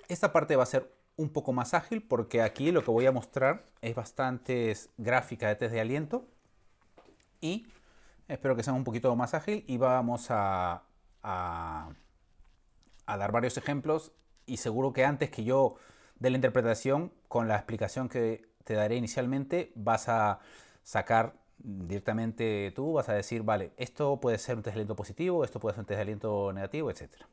Esta parte va a ser un poco más ágil porque aquí lo que voy a mostrar es bastantes gráficas de test de aliento y espero que sea un poquito más ágil y vamos a, a dar varios ejemplos y seguro que antes que yo dé la interpretación, con la explicación que te daré inicialmente, vas a sacar directamente tú, vas a decir, vale, esto puede ser un test de aliento positivo, esto puede ser un test de aliento negativo, etcétera.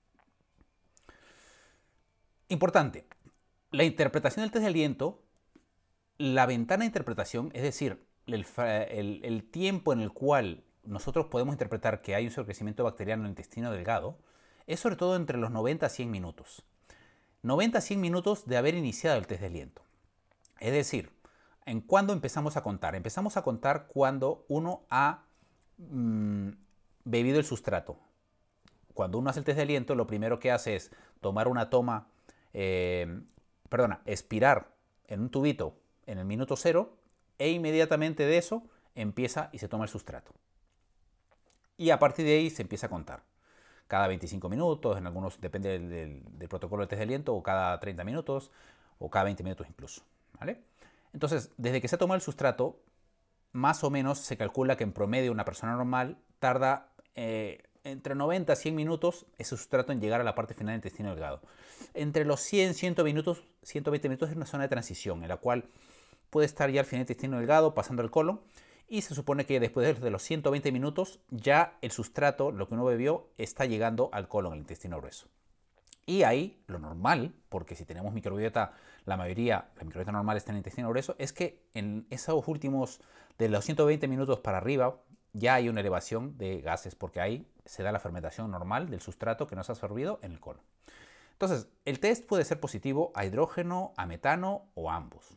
Importante, la interpretación del test de aliento, la ventana de interpretación, es decir, el tiempo en el cual nosotros podemos interpretar que hay un sobrecrecimiento bacteriano en el intestino delgado, es sobre todo entre los 90 a 100 minutos. 90 a 100 minutos de haber iniciado el test de aliento. Es decir, ¿en cuándo empezamos a contar? Empezamos a contar cuando uno ha mm, bebido el sustrato. Cuando uno hace el test de aliento, lo primero que hace es tomar una toma, eh, expirar en un tubito en el minuto cero e inmediatamente de eso empieza y se toma el sustrato. Y a partir de ahí se empieza a contar. Cada 25 minutos, en algunos depende del protocolo de test de aliento, o cada 30 minutos, o cada 20 minutos incluso. ¿Vale? Entonces, desde que se toma el sustrato, más o menos se calcula que en promedio una persona normal tarda entre 90 a 100 minutos ese sustrato en llegar a la parte final del intestino delgado. Entre los 100 120 minutos es una zona de transición en la cual puede estar ya al final del intestino delgado pasando el colon y se supone que después de los 120 minutos ya el sustrato, lo que uno bebió, está llegando al colon, al intestino grueso. Y ahí lo normal, porque si tenemos microbiota, la microbiota normal está en el intestino grueso, es que en esos últimos, de los 120 minutos para arriba, ya hay una elevación de gases, porque ahí se da la fermentación normal del sustrato que nos ha absorbido en el colon. Entonces, el test puede ser positivo a hidrógeno, a metano o a ambos.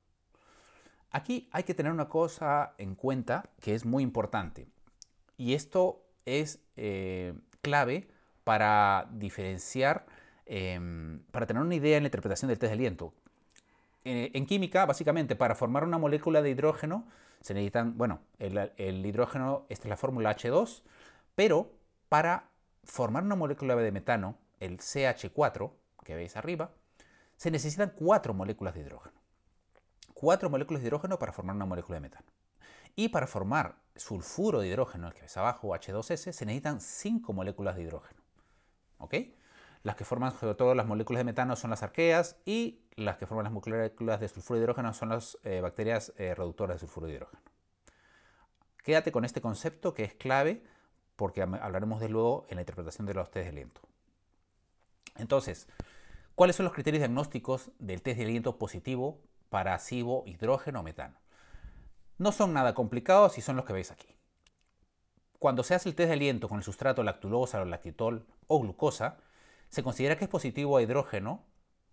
Aquí hay que tener una cosa en cuenta que es muy importante. Y esto es clave para diferenciar, para tener una idea en la interpretación del test de aliento. En química, básicamente, para formar una molécula de hidrógeno, se necesitan, bueno, el hidrógeno, esta es la fórmula H2, pero para formar una molécula de metano, el CH4, que veis arriba, se necesitan 4 moléculas de hidrógeno. 4 moléculas de hidrógeno para formar una molécula de metano. Y para formar sulfuro de hidrógeno, el que ves abajo, H2S, se necesitan 5 moléculas de hidrógeno. ¿Ok? Las que forman sobre todo las moléculas de metano son las arqueas y las que forman las moléculas de sulfuro de hidrógeno son las bacterias reductoras de sulfuro de hidrógeno. Quédate con este concepto que es clave porque hablaremos de luego en la interpretación de los test de aliento. Entonces, ¿cuáles son los criterios diagnósticos del test de aliento positivo para SIBO, hidrógeno o metano? No son nada complicados y son los que veis aquí. Cuando se hace el test de aliento con el sustrato lactulosa o lactitol o glucosa, se considera que es positivo a hidrógeno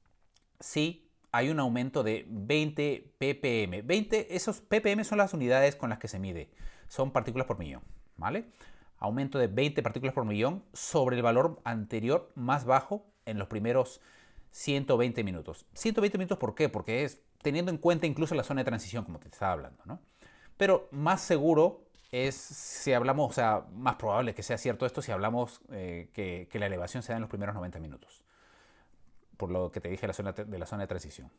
si hay un aumento de 20 ppm. Esos ppm son las unidades con las que se mide, son partículas por millón, ¿vale? Aumento de 20 partículas por millón sobre el valor anterior más bajo en los primeros 120 minutos. 120 minutos, ¿por qué? Porque es teniendo en cuenta incluso la zona de transición, como te estaba hablando, ¿no? Pero más seguro es si hablamos, o sea, más probable que sea cierto esto si hablamos que la elevación se da en los primeros 90 minutos. Por lo que te dije de la zona de transición.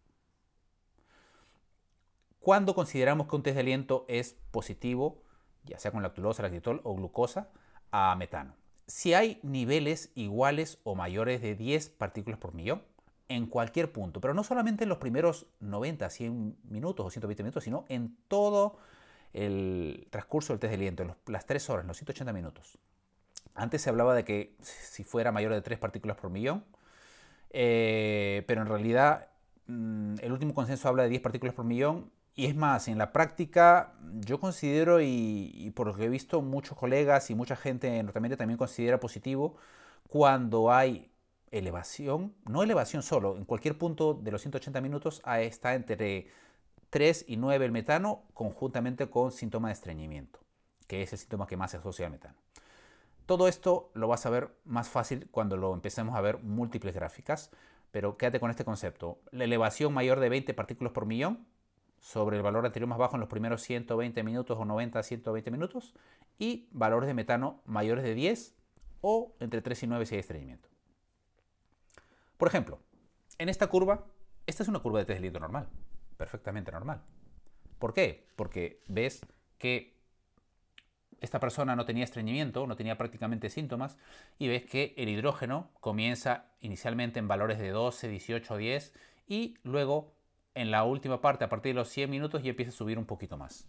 ¿Cuándo consideramos que un test de aliento es positivo, ya sea con lactulosa, lactitol o glucosa, a metano? Si hay niveles iguales o mayores de 10 partículas por millón en cualquier punto, pero no solamente en los primeros 90, 100 minutos o 120 minutos, sino en todo el transcurso del test de aliento, en las 3 horas, en los 180 minutos. Antes se hablaba de que si fuera mayor de 3 partículas por millón, pero en realidad el último consenso habla de 10 partículas por millón. Y es más, en la práctica yo considero, y por lo que he visto, muchos colegas y mucha gente en Norteamérica también considera positivo cuando hay elevación, no elevación solo, en cualquier punto de los 180 minutos está entre 3 y 9 el metano, conjuntamente con síntoma de estreñimiento, que es el síntoma que más se asocia al metano. Todo esto lo vas a ver más fácil cuando lo empecemos a ver múltiples gráficas, pero quédate con este concepto. La elevación mayor de 20 partículas por millón sobre el valor anterior más bajo en los primeros 120 minutos o 90 a 120 minutos y valores de metano mayores de 10 o entre 3 y 9 si hay estreñimiento. Por ejemplo, en esta curva, esta es una curva de test de aliento normal, perfectamente normal. ¿Por qué? Porque ves que esta persona no tenía estreñimiento, no tenía prácticamente síntomas, y ves que el hidrógeno comienza inicialmente en valores de 12, 18, 10 y luego en la última parte, a partir de los 100 minutos, ya empieza a subir un poquito más.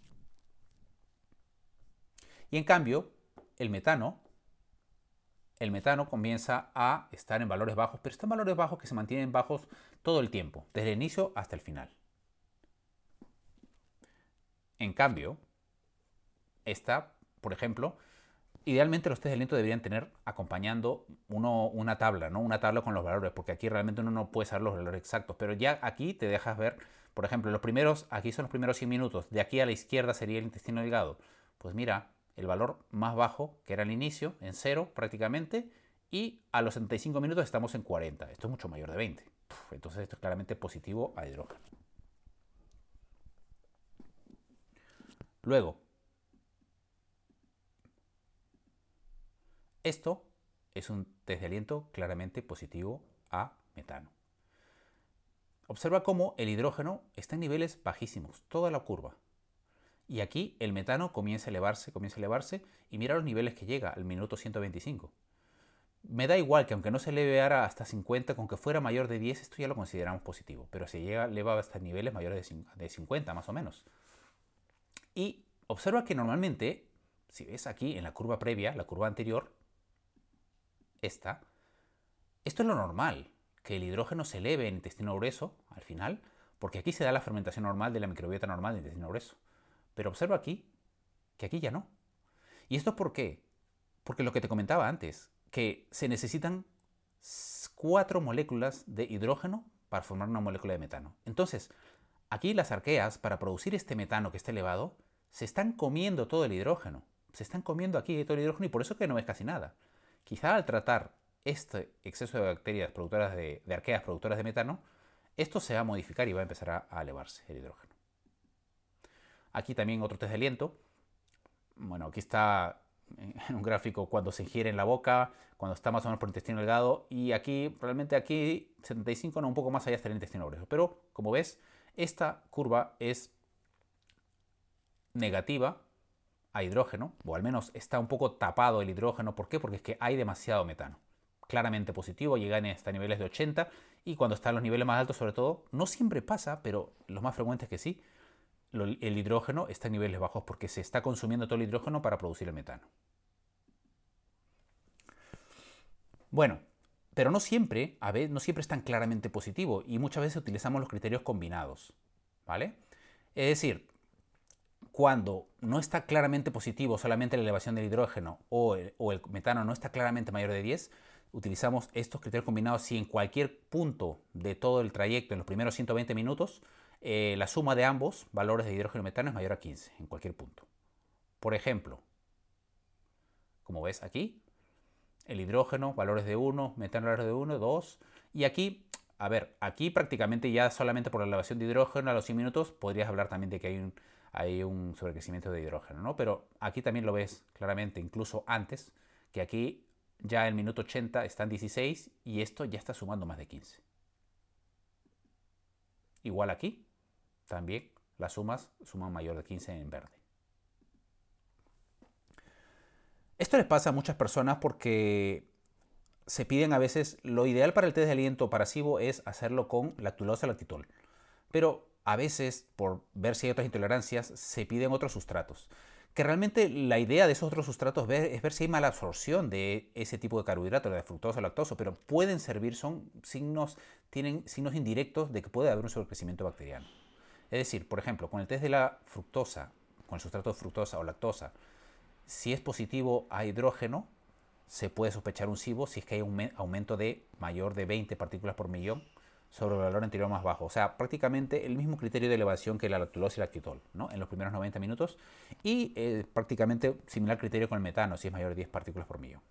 Y en cambio, el metano comienza a estar en valores bajos, pero están valores bajos que se mantienen bajos todo el tiempo, desde el inicio hasta el final. En cambio, esta, por ejemplo, idealmente los test de aliento deberían tener acompañando una tabla, ¿no? Una tabla con los valores, porque aquí realmente uno no puede saber los valores exactos, pero ya aquí te dejas ver, por ejemplo, aquí son los primeros 100 minutos, de aquí a la izquierda sería el intestino delgado. Pues mira, el valor más bajo, que era el inicio, en 0 prácticamente, y a los 75 minutos estamos en 40. Esto es mucho mayor de 20. Entonces esto es claramente positivo a hidrógeno. Luego, esto es un test de aliento claramente positivo a metano. Observa cómo el hidrógeno está en niveles bajísimos, toda la curva. Y aquí el metano comienza a elevarse y mira los niveles que llega al minuto 125. Me da igual que aunque no se eleve ahora hasta 50, con que fuera mayor de 10, esto ya lo consideramos positivo. Pero se eleva hasta niveles mayores de 50 más o menos. Y observa que normalmente, si ves aquí en la curva previa, la curva anterior, esto es lo normal, que el hidrógeno se eleve en intestino grueso al final, porque aquí se da la fermentación normal de la microbiota normal del intestino grueso. Pero observa aquí que aquí ya no. ¿Y esto es por qué? Porque lo que te comentaba antes, que se necesitan 4 moléculas de hidrógeno para formar una molécula de metano. Entonces, aquí las arqueas, para producir este metano que está elevado, se están comiendo todo el hidrógeno. Se están comiendo aquí todo el hidrógeno y por eso que no ves casi nada. Quizá al tratar este exceso de bacterias productoras de arqueas productoras de metano, esto se va a modificar y va a empezar a elevarse el hidrógeno. Aquí también otro test de aliento. Bueno, aquí está en un gráfico cuando se ingiere en la boca, cuando está más o menos por el intestino delgado, y aquí, realmente aquí, 75, no, un poco más allá está el intestino grueso. Pero, como ves, esta curva es negativa a hidrógeno, o al menos está un poco tapado el hidrógeno. ¿Por qué? Porque es que hay demasiado metano. Claramente positivo, llegan hasta niveles de 80, y cuando están los niveles más altos, sobre todo, no siempre pasa, pero los más frecuentes que sí, el hidrógeno está en niveles bajos porque se está consumiendo todo el hidrógeno para producir el metano. Bueno, pero no siempre es tan claramente positivo y muchas veces utilizamos los criterios combinados, ¿vale? Es decir, cuando no está claramente positivo solamente la elevación del hidrógeno o el metano no está claramente mayor de 10, utilizamos estos criterios combinados si en cualquier punto de todo el trayecto, en los primeros 120 minutos, la suma de ambos valores de hidrógeno y metano es mayor a 15 en cualquier punto. Por ejemplo, como ves aquí, el hidrógeno, valores de 1, metano, valores de 1, 2. Y aquí, a ver, aquí prácticamente ya solamente por la elevación de hidrógeno a los 100 minutos podrías hablar también de que hay un sobrecrecimiento de hidrógeno, ¿no? Pero aquí también lo ves claramente, incluso antes, que aquí ya el minuto 80 está en 16 y esto ya está sumando más de 15. Igual aquí, también las suman mayor de 15 en verde. Esto les pasa a muchas personas porque se piden a veces, lo ideal para el test de aliento para SIBO es hacerlo con lactulosa lactitol. Pero a veces, por ver si hay otras intolerancias, se piden otros sustratos. Que realmente la idea de esos otros sustratos es ver si hay mala absorción de ese tipo de carbohidrato, de fructosa o lactosa, pero pueden servir, tienen signos indirectos de que puede haber un sobrecrecimiento bacteriano. Es decir, por ejemplo, con el test de la fructosa, con el sustrato de fructosa o lactosa, si es positivo a hidrógeno, se puede sospechar un SIBO si es que hay un aumento de mayor de 20 partículas por millón sobre el valor anterior más bajo. O sea, prácticamente el mismo criterio de elevación que la lactulosa y lactitol, ¿no? En los primeros 90 minutos. Y prácticamente similar criterio con el metano, si es mayor de 10 partículas por millón.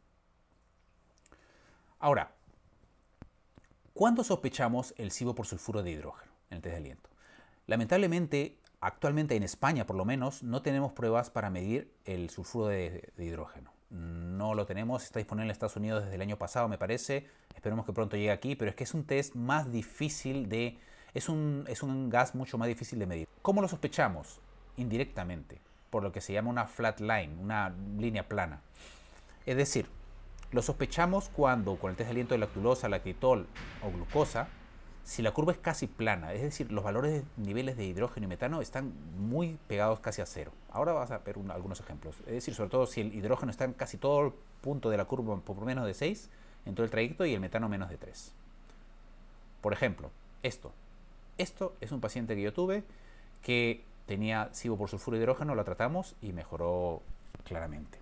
Ahora, ¿cuándo sospechamos el SIBO por sulfuro de hidrógeno en el test de aliento? Lamentablemente, actualmente en España por lo menos, no tenemos pruebas para medir el sulfuro de hidrógeno. no lo tenemos, está disponible en Estados Unidos desde el año pasado, me parece. Esperemos que pronto llegue aquí, pero es que es un test más difícil de... es un gas mucho más difícil de medir. ¿Cómo lo sospechamos? Indirectamente, por lo que se llama una flat line, una línea plana. Es decir, lo sospechamos cuando con el test de aliento de lactulosa, lactitol o glucosa, si la curva es casi plana, es decir, los valores de niveles de hidrógeno y metano están muy pegados casi a cero. Ahora vas a ver algunos ejemplos. Es decir, sobre todo si el hidrógeno está en casi todo el punto de la curva por menos de 6 en todo el trayecto y el metano menos de 3. Por ejemplo, esto. Esto es un paciente que yo tuve que tenía SIBO por sulfuro de hidrógeno, lo tratamos y mejoró claramente.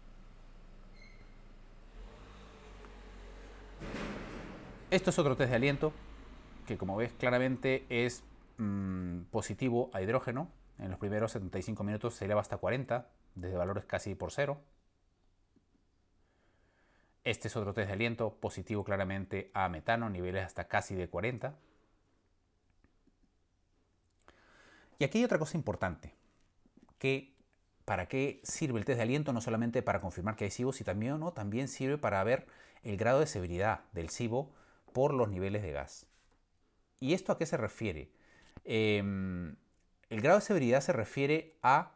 Esto es otro test de aliento que, como ves claramente, es positivo a hidrógeno. En los primeros 75 minutos se eleva hasta 40, desde valores casi por cero. Este es otro test de aliento positivo claramente a metano, niveles hasta casi de 40. Y aquí hay otra cosa importante, que ¿para qué sirve el test de aliento? No solamente para confirmar que hay SIBO, sino también sirve para ver el grado de severidad del SIBO por los niveles de gas. ¿Y esto a qué se refiere? El grado de severidad se refiere a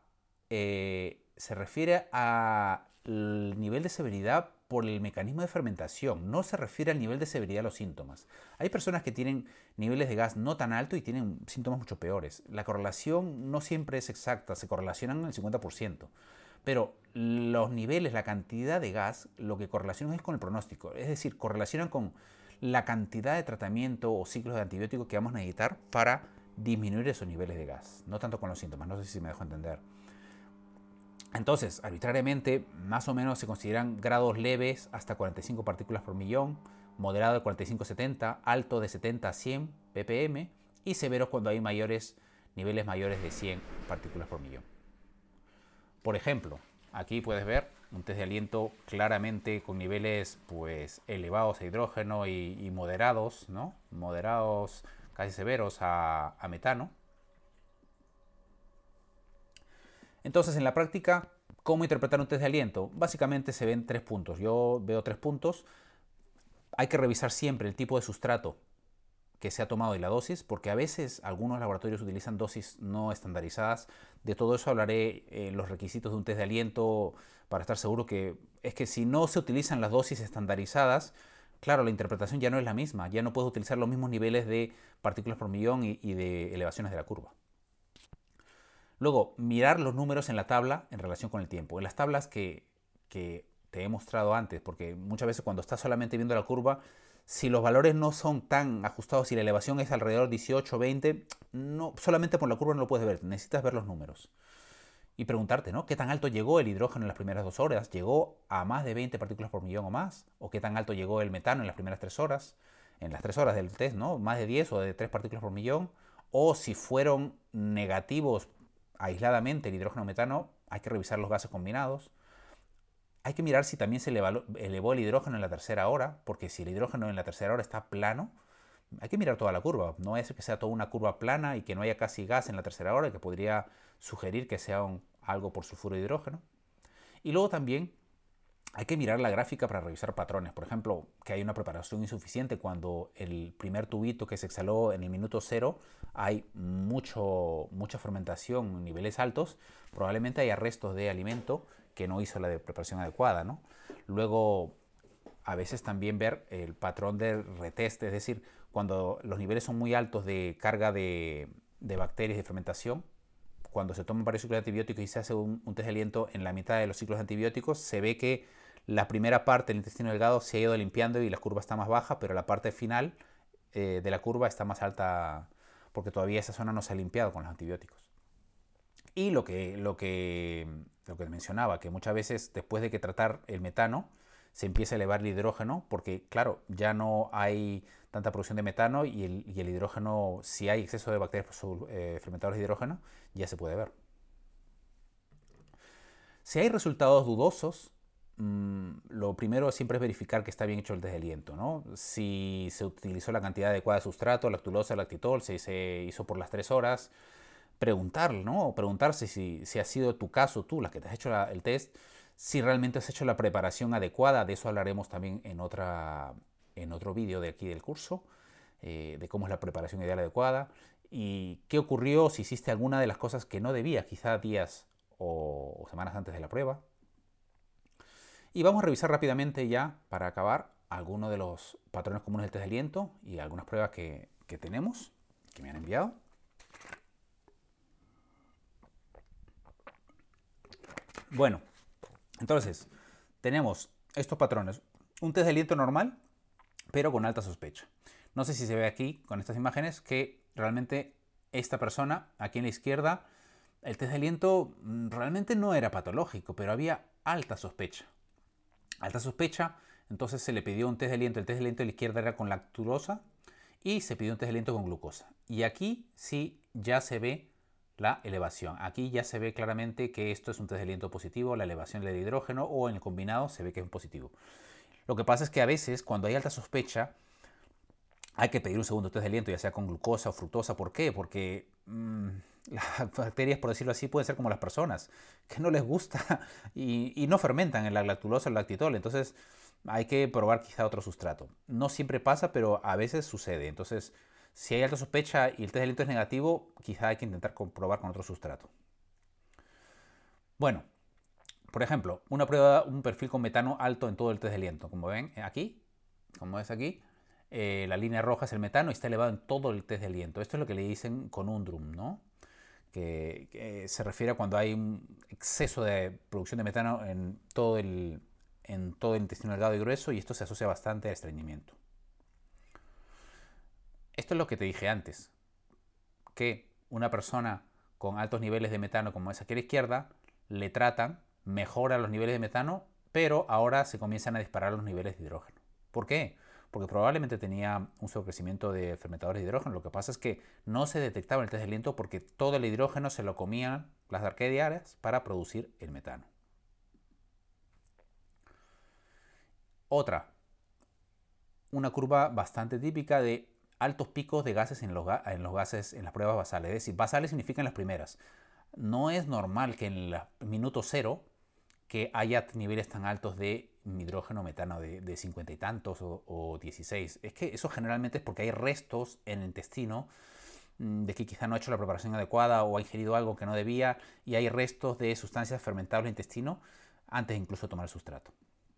el nivel de severidad por el mecanismo de fermentación, no se refiere al nivel de severidad de los síntomas. Hay personas que tienen niveles de gas no tan altos y tienen síntomas mucho peores. La correlación no siempre es exacta, se correlacionan el 50%. Pero los niveles, la cantidad de gas, lo que correlacionan es con el pronóstico. Es decir, correlacionan con la cantidad de tratamiento o ciclos de antibióticos que vamos a necesitar para disminuir esos niveles de gas. No tanto con los síntomas, no sé si me dejo entender. Entonces, arbitrariamente, más o menos se consideran grados leves hasta 45 partículas por millón, moderado de 45 a 70, alto de 70 a 100 ppm y severos cuando hay niveles mayores de 100 partículas por millón. Por ejemplo, aquí puedes ver un test de aliento claramente con niveles pues elevados a hidrógeno y moderados, ¿no? Moderados casi severos a metano. Entonces, en la práctica, ¿cómo interpretar un test de aliento? Básicamente se ven 3 puntos. Yo veo 3 puntos. Hay que revisar siempre el tipo de sustrato que se ha tomado y la dosis, porque a veces algunos laboratorios utilizan dosis no estandarizadas. De todo eso hablaré en los requisitos de un test de aliento para estar seguro que es que si no se utilizan las dosis estandarizadas, claro, la interpretación ya no es la misma. Ya no puedes utilizar los mismos niveles de partículas por millón y de elevaciones de la curva. Luego, mirar los números en la tabla en relación con el tiempo. En las tablas que te he mostrado antes, porque muchas veces cuando estás solamente viendo la curva, si los valores no son tan ajustados, si la elevación es alrededor de 18 o 20, no, solamente por la curva no lo puedes ver, necesitas ver los números. Y preguntarte, ¿no? ¿Qué tan alto llegó el hidrógeno en las primeras 2 horas? ¿Llegó a más de 20 partículas por millón o más? ¿O qué tan alto llegó el metano en las primeras 3 horas? En las 3 horas del test, ¿no? Más de 10 o de 3 partículas por millón. O si fueron negativos aisladamente el hidrógeno o metano, hay que revisar los gases combinados. Hay que mirar si también se elevó el hidrógeno en la tercera hora, porque si el hidrógeno en la tercera hora está plano, hay que mirar toda la curva. No es que sea toda una curva plana y que no haya casi gas en la tercera hora, que podría sugerir que sea algo por sulfuro de hidrógeno. Y luego también hay que mirar la gráfica para revisar patrones. Por ejemplo, que hay una preparación insuficiente cuando el primer tubito que se exhaló en el minuto 0 hay mucha fermentación en niveles altos. Probablemente haya restos de alimento que no hizo la preparación adecuada, ¿no? Luego, a veces también ver el patrón de retest, es decir, cuando los niveles son muy altos de carga de bacterias de fermentación, cuando se toman varios ciclos de antibióticos y se hace un test de aliento en la mitad de los ciclos de antibióticos, se ve que la primera parte del intestino delgado se ha ido limpiando y la curva está más baja, pero la parte final de la curva está más alta porque todavía esa zona no se ha limpiado con los antibióticos. Y lo que mencionaba, que muchas veces después de que tratar el metano, se empieza a elevar el hidrógeno, porque claro, ya no hay tanta producción de metano y el hidrógeno, si hay exceso de bacterias fermentadoras de hidrógeno, ya se puede ver. Si hay resultados dudosos, lo primero siempre es verificar que está bien hecho el test de aliento, ¿no? Si se utilizó la cantidad adecuada de sustrato, lactulosa, lactitol, si se hizo por las 3 horas, preguntar, ¿no? O preguntarse si ha sido tu caso, tú, la que te has hecho el test, Si realmente has hecho la preparación adecuada, de eso hablaremos también en otro vídeo de aquí del curso, de cómo es la preparación ideal adecuada y qué ocurrió si hiciste alguna de las cosas que no debías, quizá días o semanas antes de la prueba. Y vamos a revisar rápidamente ya, para acabar, algunos de los patrones comunes del test de aliento y algunas pruebas que tenemos, que me han enviado. Bueno, entonces, tenemos estos patrones. Un test de aliento normal, pero con alta sospecha. No sé si se ve aquí con estas imágenes que realmente esta persona, aquí en la izquierda, el test de aliento realmente no era patológico, pero había alta sospecha. Alta sospecha, entonces se le pidió un test de aliento. El test de aliento de la izquierda era con lactulosa y se pidió un test de aliento con glucosa. Y aquí sí ya se ve la elevación. Aquí ya se ve claramente que esto es un test de aliento positivo, la elevación del hidrógeno, o en el combinado se ve que es un positivo. Lo que pasa es que a veces cuando hay alta sospecha hay que pedir un segundo test de aliento, ya sea con glucosa o fructosa. ¿Por qué? Porque las bacterias, por decirlo así, pueden ser como las personas, que no les gusta y no fermentan en la lactulosa o el lactitol. Entonces hay que probar quizá otro sustrato. No siempre pasa, pero a veces sucede. Entonces, si hay alta sospecha y el test de aliento es negativo, quizá hay que intentar comprobar con otro sustrato. Bueno, por ejemplo, una prueba, un perfil con metano alto en todo el test de aliento. Como ven aquí, como es aquí, la línea roja es el metano y está elevado en todo el test de aliento. Esto es lo que le dicen conundrum, ¿no? Que se refiere a cuando hay un exceso de producción de metano en todo el intestino delgado y grueso, y esto se asocia bastante al estreñimiento. Esto es lo que te dije antes, que una persona con altos niveles de metano como esa aquí a la izquierda, le tratan, mejora los niveles de metano, pero ahora se comienzan a disparar los niveles de hidrógeno. ¿Por qué? Porque probablemente tenía un sobrecrecimiento de fermentadores de hidrógeno. Lo que pasa es que no se detectaba en el test de aliento porque todo el hidrógeno se lo comían las arqueas para producir el metano. Otra, una curva bastante típica de altos picos de gases en los gases en las pruebas basales. Es decir, basales significan las primeras. No es normal que en el minuto cero que haya niveles tan altos de hidrógeno metano de 50 y tantos o 16. Es que eso generalmente es porque hay restos en el intestino de que quizá no ha hecho la preparación adecuada o ha ingerido algo que no debía, y hay restos de sustancias fermentables en el intestino antes incluso de tomar el sustrato.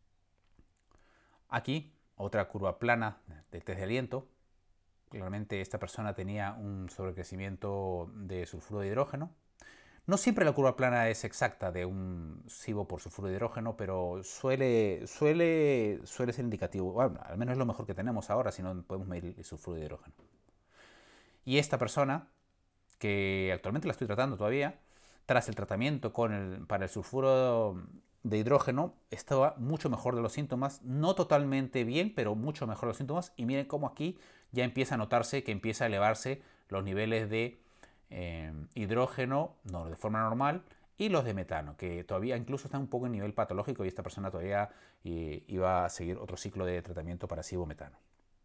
Aquí, otra curva plana del test de aliento. Claramente esta persona tenía un sobrecrecimiento de sulfuro de hidrógeno. No siempre la curva plana es exacta de un SIBO por sulfuro de hidrógeno, pero suele ser indicativo. Bueno, al menos es lo mejor que tenemos ahora, si no podemos medir el sulfuro de hidrógeno. Y esta persona, que actualmente la estoy tratando todavía, tras el tratamiento para el sulfuro de hidrógeno, estaba mucho mejor de los síntomas, no totalmente bien, pero mucho mejor de los síntomas. Y miren cómo aquí ya empieza a notarse que empieza a elevarse los niveles de hidrógeno de forma normal, y los de metano, que todavía incluso están un poco en nivel patológico, y esta persona todavía iba a seguir otro ciclo de tratamiento para SIBO-metano.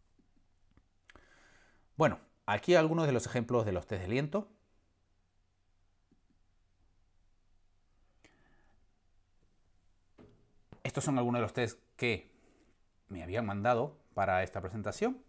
Bueno, aquí algunos de los ejemplos de los test de aliento. Estos son algunos de los test que me habían mandado para esta presentación,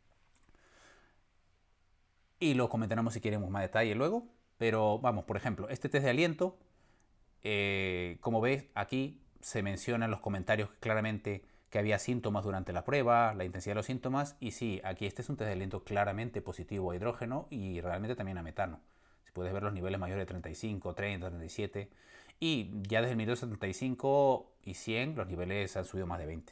y lo comentaremos si queremos más detalle luego. Pero vamos, por ejemplo, este test de aliento, como veis aquí se mencionan los comentarios claramente que había síntomas durante la prueba, la intensidad de los síntomas, y sí, aquí este es un test de aliento claramente positivo a hidrógeno y realmente también a metano. Si puedes ver los niveles mayores de 35, 30, 37, y ya desde el minuto 75 y 100 los niveles han subido más de 20.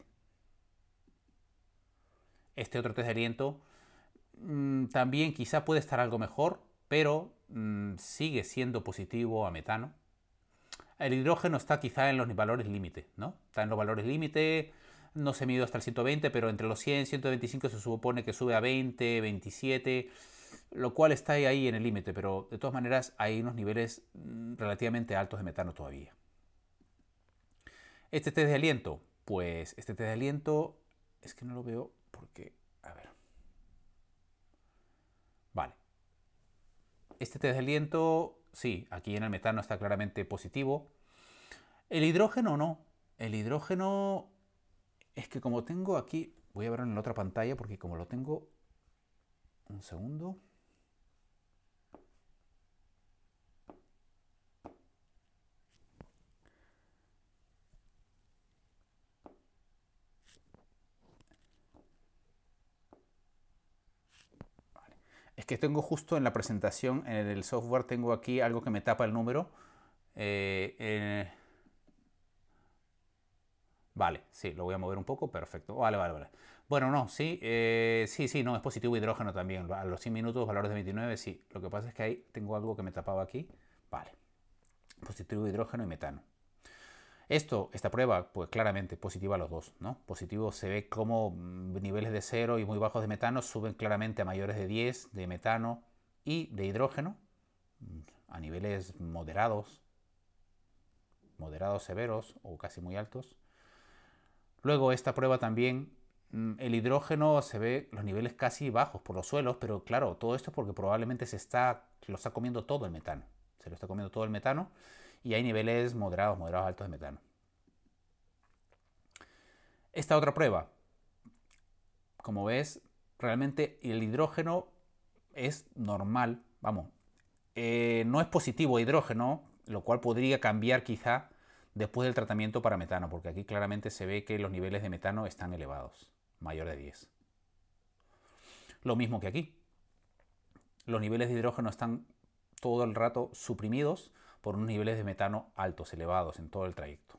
Este otro test de aliento también quizá puede estar algo mejor, pero sigue siendo positivo a metano. El hidrógeno está quizá en los valores límite, ¿no? Está en los valores límite, no se mide hasta el 120, pero entre los 100 y 125 se supone que sube a 20, 27, lo cual está ahí en el límite, pero de todas maneras hay unos niveles relativamente altos de metano todavía. Este test de aliento, pues este test de aliento es que no lo veo porque, a ver. Vale. Este test de aliento, sí, aquí en el metano está claramente positivo. El hidrógeno no. El hidrógeno es que como tengo aquí, voy a verlo en la otra pantalla porque como lo tengo, un segundo. Es que tengo justo en la presentación, en el software, tengo aquí algo que me tapa el número. Eh, eh, vale, sí, lo voy a mover un poco, perfecto. Vale, vale, vale. Bueno, no, sí, sí, no, es positivo hidrógeno también. A los 100 minutos, valores de 29, sí. Lo que pasa es que ahí tengo algo que me tapaba aquí. Vale, positivo hidrógeno y metano. Esta prueba, pues claramente positiva a los dos, ¿no? Positivo se ve como niveles de 0 y muy bajos de metano suben claramente a mayores de 10 de metano y de hidrógeno a niveles moderados, moderados severos o casi muy altos. Luego esta prueba también, el hidrógeno se ve los niveles casi bajos por los suelos, pero claro, todo esto es porque probablemente lo está comiendo todo el metano. Se lo está comiendo todo el metano y hay niveles moderados, moderados altos de metano. Esta otra prueba, como ves, realmente el hidrógeno es normal, vamos, no es positivo hidrógeno, lo cual podría cambiar quizá después del tratamiento para metano, porque aquí claramente se ve que los niveles de metano están elevados, mayor de 10. Lo mismo que aquí. Los niveles de hidrógeno están todo el rato suprimidos por unos niveles de metano altos, elevados en todo el trayecto.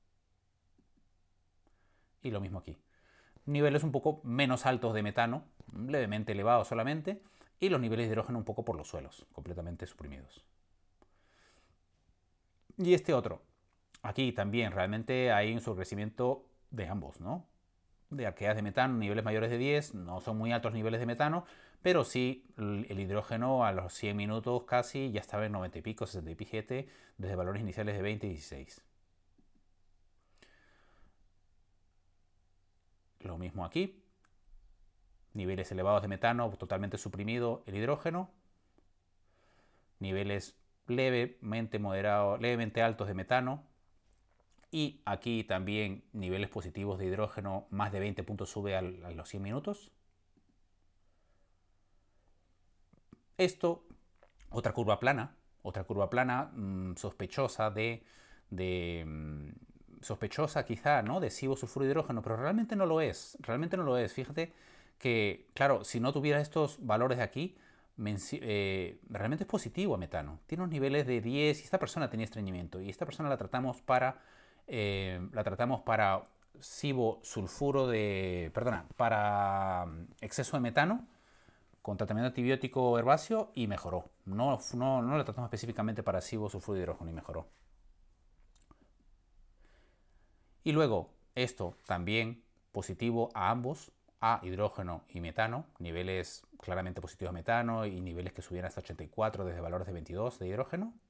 Y lo mismo aquí. Niveles un poco menos altos de metano, levemente elevados solamente, y los niveles de hidrógeno un poco por los suelos, completamente suprimidos. Y este otro, aquí también realmente hay un sobrecrecimiento de ambos, ¿no? De arqueas de metano, niveles mayores de 10, no son muy altos niveles de metano, pero sí el hidrógeno a los 100 minutos casi ya estaba en 90 y pico, 67, desde valores iniciales de 20 y 16. Lo mismo aquí, niveles elevados de metano, totalmente suprimido el hidrógeno, niveles levemente altos de metano, y aquí también niveles positivos de hidrógeno, más de 20 puntos sube a los 100 minutos. Esto, otra curva plana sospechosa sospechosa quizá, ¿no? De SiO sulfuro de hidrógeno, pero realmente no lo es, Fíjate que, claro, si no tuviera estos valores de aquí, realmente es positivo a metano. Tiene unos niveles de 10 y esta persona tenía estreñimiento y esta persona la tratamos para SiO sulfuro para exceso de metano con tratamiento antibiótico herbáceo y mejoró. No la tratamos específicamente para SiO sulfuro de hidrógeno y mejoró. Y luego, esto también positivo a ambos, a hidrógeno y metano, niveles claramente positivos de metano y niveles que subían hasta 84 desde valores de 22 de hidrógeno.